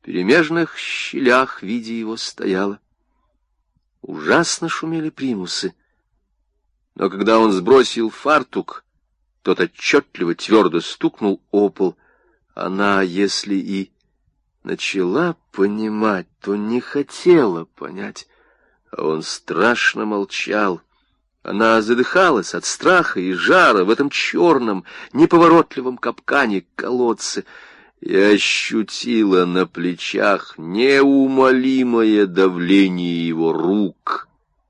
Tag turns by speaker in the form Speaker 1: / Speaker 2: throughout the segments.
Speaker 1: в перемежных щелях, видя его, стояла. Ужасно шумели примусы. Но когда он сбросил фартук, тот отчетливо твердо стукнул о пол. Она, если и начала понимать, то не хотела понять, а он страшно молчал. Она задыхалась от страха и жара в этом черном, неповоротливом капкане колодца и ощутила на плечах неумолимое давление его рук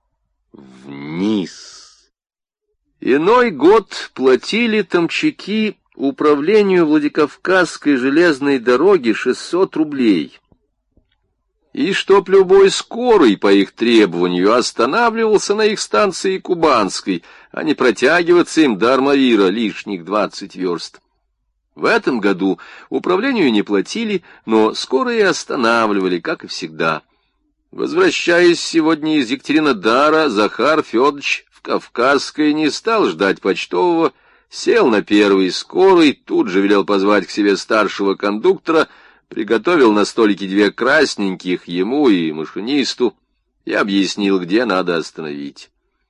Speaker 1: вниз. Иной год платили томчаки управлению Владикавказской железной дороги 600 рублей. И чтоб любой скорый по их требованию останавливался на их станции Кубанской, а не протягиваться им до Армавира лишних 20 верст. В этом году управлению не платили, но скорые останавливали, как и всегда. Возвращаясь сегодня из Екатеринодара, Захар Федорович в Кавказской не стал ждать почтового, сел на первый скорый, тут же велел позвать к себе старшего кондуктора, приготовил на столике 2 красненьких ему и машинисту и объяснил, где надо остановить.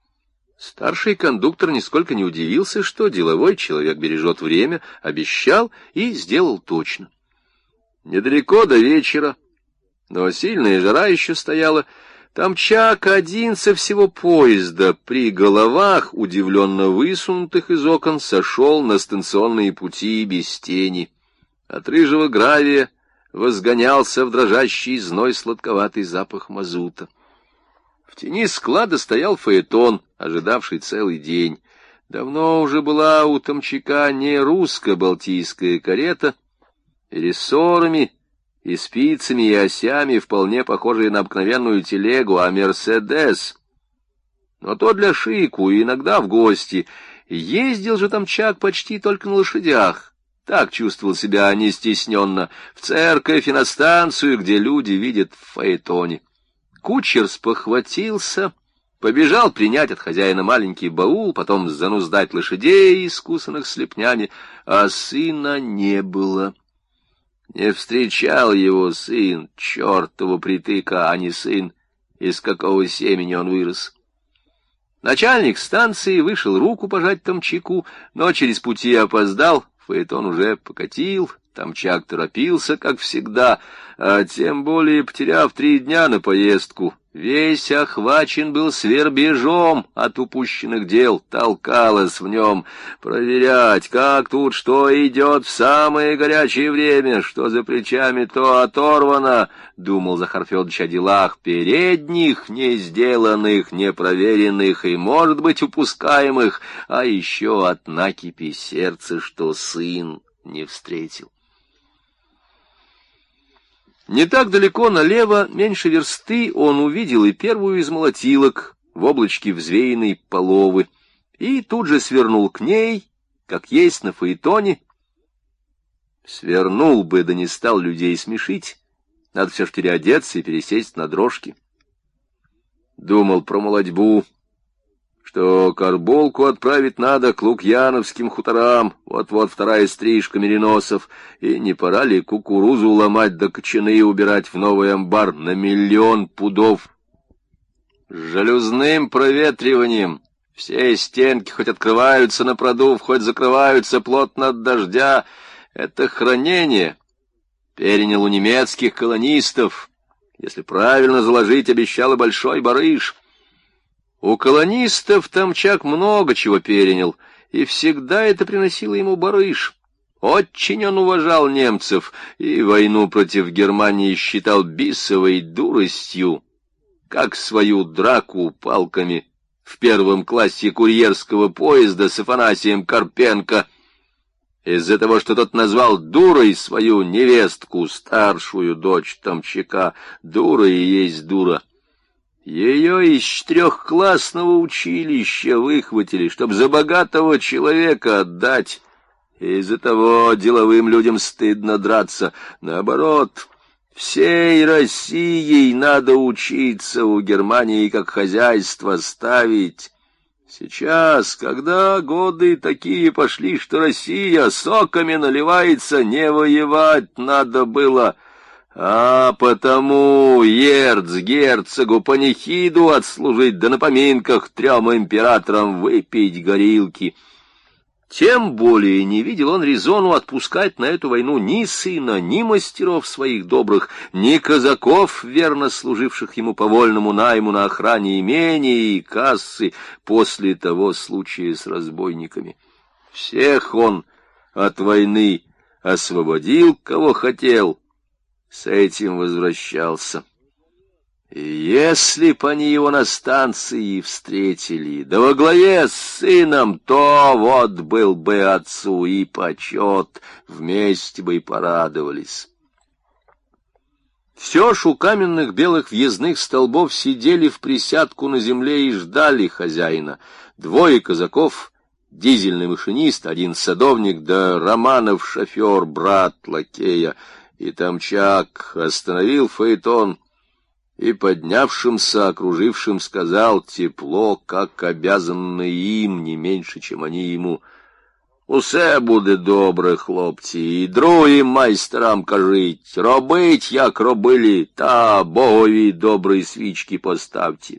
Speaker 1: Старший кондуктор нисколько не удивился, что деловой человек бережет время, обещал и сделал точно. Недалеко до вечера, но сильная жара еще стояла, томчак один со всего поезда при головах, удивленно высунутых из окон, сошел на станционные пути без тени. От рыжего гравия возгонялся в дрожащий зной сладковатый запах мазута. В тени склада стоял фаэтон, ожидавший целый день. Давно уже была у томчака не русско-балтийская карета, и рессорами, и спицами, и осями, вполне похожая на обыкновенную телегу, а «Мерседес». Но то для шику, и иногда в гости. Ездил же томчак почти только на лошадях. Так чувствовал себя нестесненно, в церковь и на станцию, где люди видят в фаэтоне. Кучер спохватился, побежал принять от хозяина маленький баул, потом зануздать лошадей, искусанных слепняне, а сына не было. Не встречал его сын, чертова притыка, а не сын, из какого семени он вырос. Начальник станции вышел руку пожать томчаку, но через пути опоздал, фаэтон уже покатил, томчак торопился, как всегда, а тем более, потеряв 3 дня на поездку, весь охвачен был свербежом от упущенных дел, толкалось в нем проверять, как тут что идет в самое горячее время, что за плечами то оторвано, думал Захар Федорович о делах передних, не сделанных, не проверенных и, может быть, упускаемых, а еще от накипи сердца, что сын не встретил. Не так далеко налево, меньше версты, он увидел и первую из молотилок в облачке взвеянной половы, и тут же свернул к ней, как есть на фаэтоне. Свернул бы, да не стал людей смешить, надо все ж переодеться и пересесть на дрожки. Думал про молодьбу, что карболку отправить надо к Лукьяновским хуторам, вот-вот 2-я стрижка мериносов, и не пора ли кукурузу ломать да кочаны убирать в новый амбар на 1 000 000 пудов. С жалюзным проветриванием все стенки хоть открываются на продув, хоть закрываются плотно от дождя. Это хранение перенял у немецких колонистов. Если правильно заложить, обещал и большой барыш. У колонистов томчак много чего перенял, и всегда это приносило ему барыш. Очень он уважал немцев, и войну против Германии считал бисовой дуростью, как свою драку палками в 1 классе курьерского поезда с Афанасием Карпенко, из-за того, что тот назвал дурой свою невестку, старшую дочь томчака. Дура и есть дура. Ее из 4-классного училища выхватили, чтоб за богатого человека отдать. Из-за того деловым людям стыдно драться. Наоборот, всей Россией надо учиться у Германии как хозяйство ставить. Сейчас, когда годы такие пошли, что Россия соками наливается, не воевать надо было, А потому герцогу панихиду отслужить, да на поминках 3 императорам выпить горилки. Тем более не видел он резону отпускать на эту войну ни сына, ни мастеров своих добрых, ни казаков, верно служивших ему по вольному найму на охране имения и кассы после того случая с разбойниками. Всех он от войны освободил, кого хотел, с этим возвращался. И если б они его на станции встретили, да во главе с сыном, то вот был бы отцу и почет, вместе бы и порадовались. Все ж у каменных белых въездных столбов сидели в присядку на земле и ждали хозяина. 2 казаков, дизельный машинист, 1 садовник, да Романов шофер, брат лакея. И Тамчак остановил фаэтон и поднявшимся, окружившим, сказал тепло, как обязанный им, не меньше, чем они ему: «Усе буде добре, хлопці, і другим майстерам кажіть, робить, як робили, та Богові добрые свічки поставьте».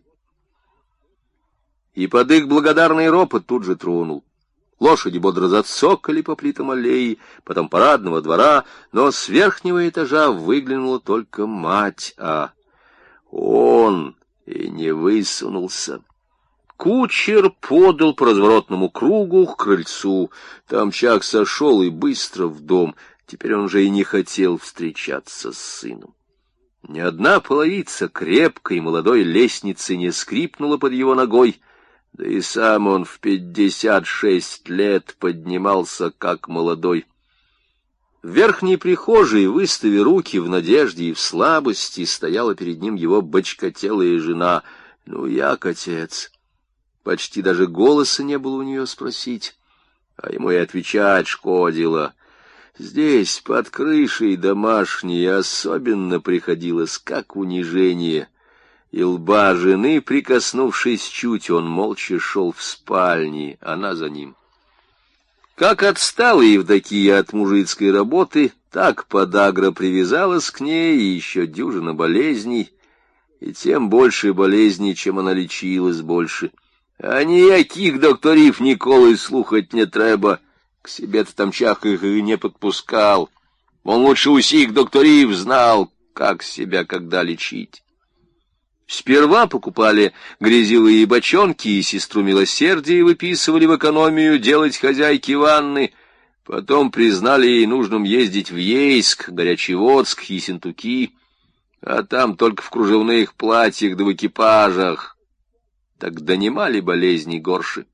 Speaker 1: И под их благодарный ропот тут же тронул. Лошади бодро зацокали по плитам аллеи, потом парадного двора, но с верхнего этажа выглянула только мать, а он и не высунулся. Кучер подал по разворотному кругу к крыльцу. Тамчак сошел и быстро в дом. Теперь он уже и не хотел встречаться с сыном. Ни одна половица крепкой молодой лестницы не скрипнула под его ногой, да и сам он в 56 лет поднимался как молодой. В верхней прихожей, выставив руки в надежде и в слабости, стояла перед ним его бочкотелая жена. Ну, як отец. Почти даже голоса не было у нее спросить, а ему и отвечать шкодило. Здесь, под крышей домашней, особенно приходилось как унижение. И лба жены, прикоснувшись чуть, он молча шел в спальне, она за ним. Как отстала Евдокия от мужицкой работы, так подагра привязалась к ней, и еще дюжина болезней, и тем больше болезней, чем она лечилась больше. А ніяких докторів ніколи слухать не треба. К себе-то Тамчак их и не подпускал. Он лучше усих докторів знал, как себя когда лечить. Сперва покупали грязевые бочонки, и сестру милосердия выписывали в экономию делать хозяйки ванны. Потом признали ей нужным ездить в Ейск, Горячеводск и Ессентуки, а там только в кружевных платьях да в экипажах. Так донимали болезни горши.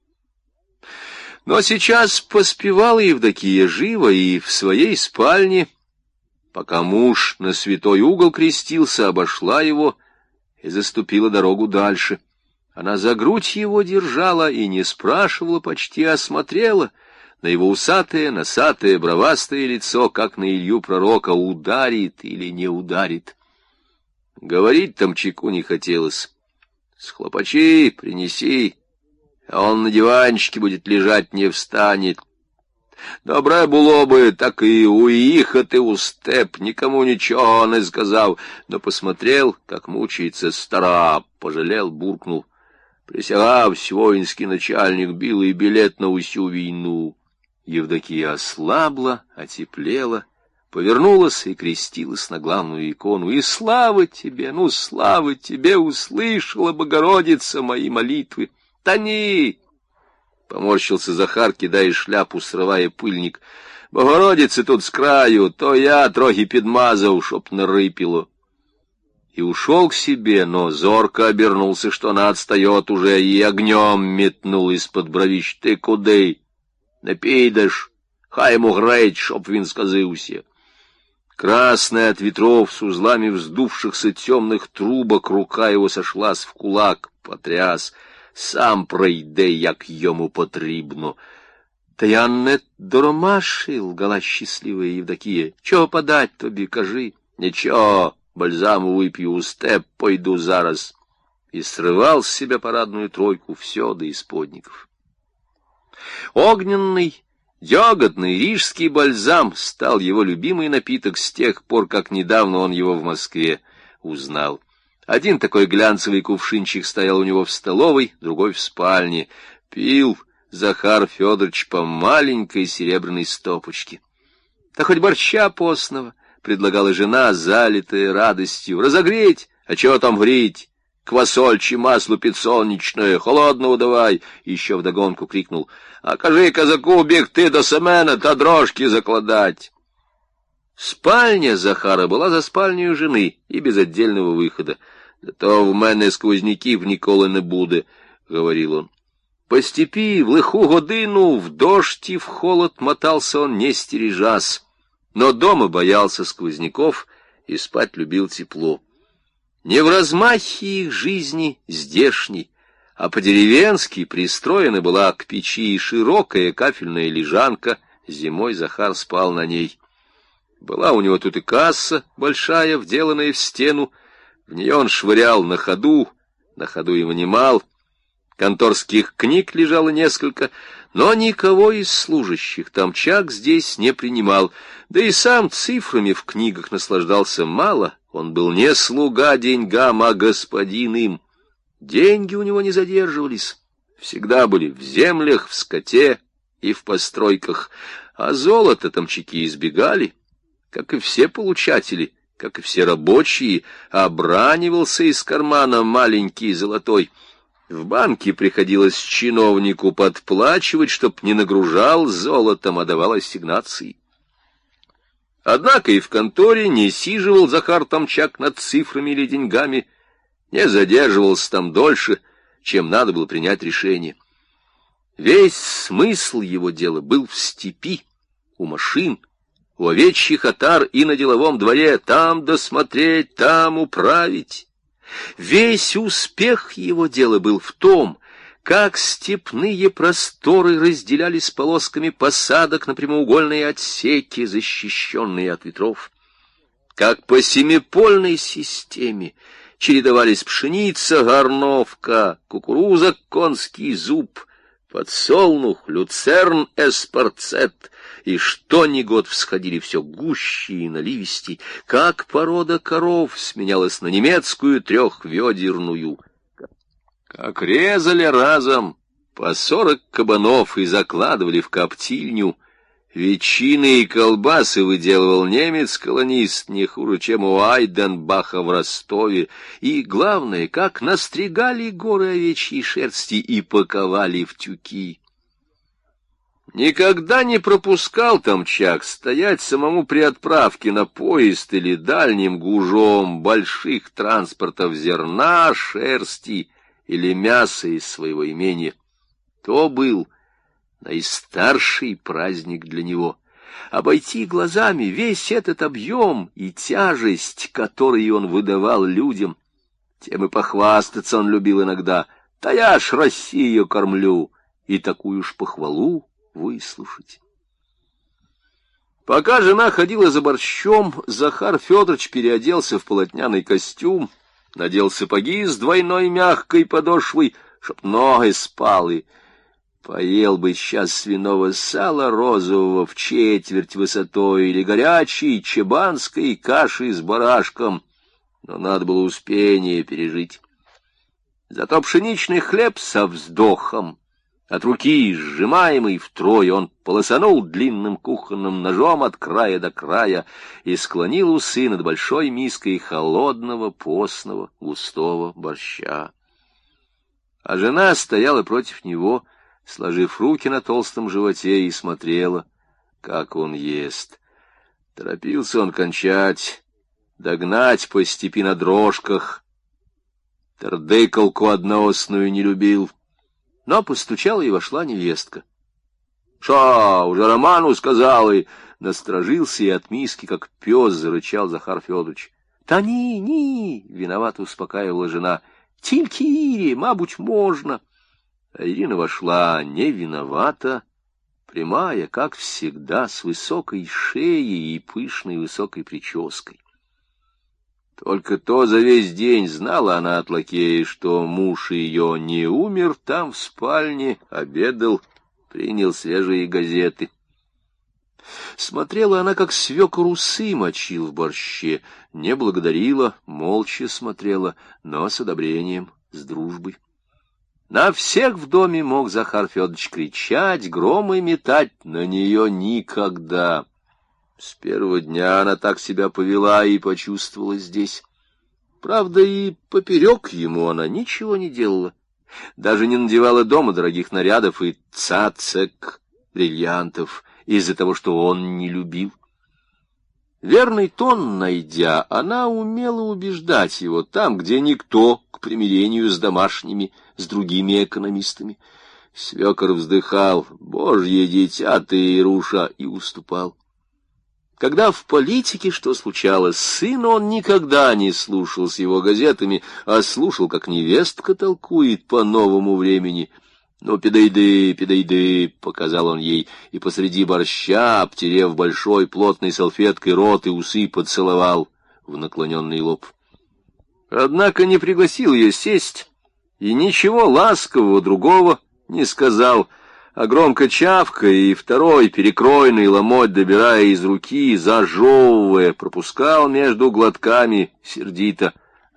Speaker 1: Но сейчас поспевала Евдокия живо и в своей спальне, пока муж на святой угол крестился, обошла его и заступила дорогу дальше. Она за грудь его держала и не спрашивала почти, а смотрела на его усатое, носатое, бровастое лицо, как на Илью пророка, ударит или не ударит. Говорить Тамчаку не хотелось. Схлопочи, принеси, а он на диванчике будет лежать, не встанет. Добре було би так и уїхати у степ, никому ничего не сказав, но посмотрел, как мучается стара, пожалел, буркнул. Присягавсь, воинский начальник, білий билет на усю війну. Евдокия ослабла, отеплела, повернулась и крестилась на главную икону. И слава тебе, ну слава тебе, услышала Богородица мои молитвы. Тони! Поморщился Захар, кидая шляпу, срывая пыльник. Богородицы тут с краю, то я трохи підмазав, чтоб не рыпило. И ушел к себе, но зорко обернулся, что она отстает уже, и огнем метнул из-под бровищ. Ты кудей? Не підеш? Хай ему греть, чтоб він сказився. Красная от ветров, с узлами вздувшихся темных трубок, рука его сошлась в кулак, потряс. Сам пройде, як йому потрібно. Та я не доромаши, лгала щаслива Євдокія. Чого подать тобі, кажи? Нічого, бальзаму вип'ю у степ, пойду зараз. И срывал с себя парадную тройку все до исподников. Огненный Дёготный рижский бальзам стал его любимый напиток с тех пор, как недавно он его в Москве узнал. Один такой глянцевый кувшинчик стоял у него в столовой, другой в спальне. Пил Захар Федорович по маленькой серебряной стопочке. Да хоть борща постного, предлагала жена, залитая радостью. Разогреть, а чего там варить? Квасольче, масло подсолнечное, холодного давай. Еще вдогонку крикнул: а кажи казаку, бег ты до Семена, та дрожки закладать. Спальня Захара была за спальнею жены и без отдельного выхода. «Да то в мене сквозняків ніколи не буде», — говорил он. По степи в лиху годину, в дождь и в холод мотался он, не стережась, но дома боялся сквозняков и спать любил тепло. Не в размахе их жизни здешней, а по-деревенски пристроена была к печи широкая кафельная лежанка, зимой Захар спал на ней. Была у него тут и касса большая, вделанная в стену, в нее он швырял на ходу и вынимал. Конторских книг лежало несколько, но никого из служащих Томчак здесь не принимал, да и сам цифрами в книгах наслаждался мало, он был не слуга деньгам, а господин им. Деньги у него не задерживались, всегда были в землях, в скоте и в постройках, а золото томчаки избегали, как и все получатели, как и все рабочие, обранивался из кармана маленький золотой. В банке приходилось чиновнику подплачивать, чтоб не нагружал золотом, а давал ассигнации. Однако и в конторе не сиживал Захар Томчак над цифрами или деньгами, не задерживался там дольше, чем надо было принять решение. Весь смысл его дела был в степи, у машин, у овечьих отар и на деловом дворе, там досмотреть, там управить. Весь успех его дела был в том, как степные просторы разделялись полосками посадок на прямоугольные отсеки, защищенные от ветров. Как по семипольной системе чередовались пшеница, горновка, кукуруза, конский зуб, подсолнух, люцерн, эспарцет, и что ни год всходили все гуще и наливистей, как порода коров сменялась на немецкую трехведерную, как резали разом по 40 кабанов и закладывали в коптильню. Ветчины и колбасы выделывал немец-колонист не хуже, чем у Айденбаха в Ростове, и, главное, как настригали горы овечьей шерсти и паковали в тюки. Никогда не пропускал Томчак стоять самому при отправке на поезд или дальним гужом больших транспортов зерна, шерсти или мяса из своего имения. То был наистарший праздник для него — обойти глазами весь этот объем и тяжесть, которые он выдавал людям. Тем и похвастаться он любил иногда: «Да я ж Россию кормлю», и такую ж похвалу выслушать. Пока жена ходила за борщом, Захар Федорович переоделся в полотняный костюм, надел сапоги с двойной мягкой подошвой, чтоб ноги спалы. Поел бы сейчас свиного сала розового в четверть высотой или горячей чебанской каши с барашком, но надо было успение пережить. Зато пшеничный хлеб со вздохом, от руки сжимаемый втрое, он полосанул длинным кухонным ножом от края до края и склонил усы над большой миской холодного, постного, густого борща. А жена стояла против него, сложив руки на толстом животе, и смотрела, как он ест. Торопился он кончать, догнать по степи на дрожках. Тардыкалку одноосную не любил. Но постучала, и вошла невестка. — Шо, уже Роману сказал, и насторожился, и от миски, как пес, зарычал Захар Федорович. — Та ни, виновато успокаивала жена. — Тильки Ире, мабуть, можно. А Ирина вошла не виновата, прямая, как всегда, с высокой шеей и пышной высокой прической. Только то за весь день знала она от лакея, что муж ее не умер там в спальне, обедал, принял свежие газеты. Смотрела она, как свекор усы мочил в борще, не благодарила, молча смотрела, но с одобрением, с дружбой. На всех в доме мог Захар Федорович кричать, громы метать, на нее никогда. С первого дня она так себя повела и почувствовала здесь. Правда, и поперек ему она ничего не делала. Даже не надевала дома дорогих нарядов и цацек, бриллиантов, из-за того, что он не любил. Верный тон найдя, она умела убеждать его там, где никто к примирению с домашними, с другими экономистами. Свекор вздыхал: «Божье дитя ты, Ируша», и уступал. Когда в политике что случалось, сына он никогда не слушал с его газетами, а слушал, как невестка толкует по новому времени. «Ну, педайды», — показал он ей, и посреди борща, обтерев большой плотной салфеткой рот и усы, поцеловал в наклоненный лоб. Однако не пригласил ее сесть, и ничего ласкового другого не сказал, а громко чавкая и второй перекройный ломоть, добирая из руки, зажевывая, пропускал между глотками сердито: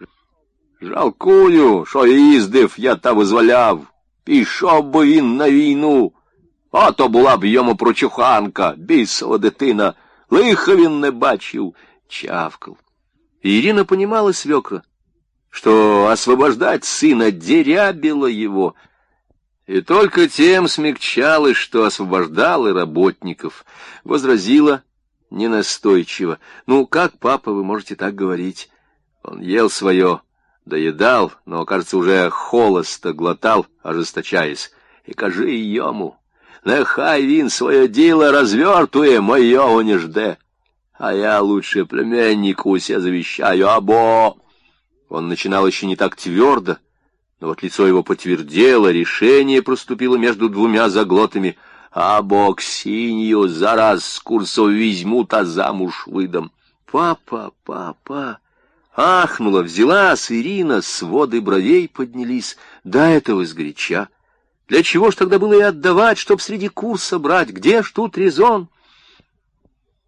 Speaker 1: «Жалкую, що їздив я та визволяв. Пішов би він на війну, а то була б йому прочуханка, бісова дитина, лиха він не бачив», чавкал. И Ирина понимала свекра, что освобождать сына дерябило его, и только тем смягчалось, что освобождал и работников. Возразила ненастойчиво: «Ну, как, папа, вы можете так говорить?» Он ел свое, доедал, но, кажется, уже холосто глотал, ожесточаясь. «И кажи йому, нехай він своє діло розвертує, моєго не жде, а я лучше племяннику усе завещаю, або...» Он начинал еще не так твердо, но вот лицо его потвердело, решение проступило между двумя заглотами: «Або Ксинью зараз с курсов возьмут, а замуж выдам». «Папа, папа!» Ахнула, взялась Ирина, своды бровей поднялись. До этого сгоряча. Для чего ж тогда было и отдавать, чтоб среди курса брать? Где ж тут резон?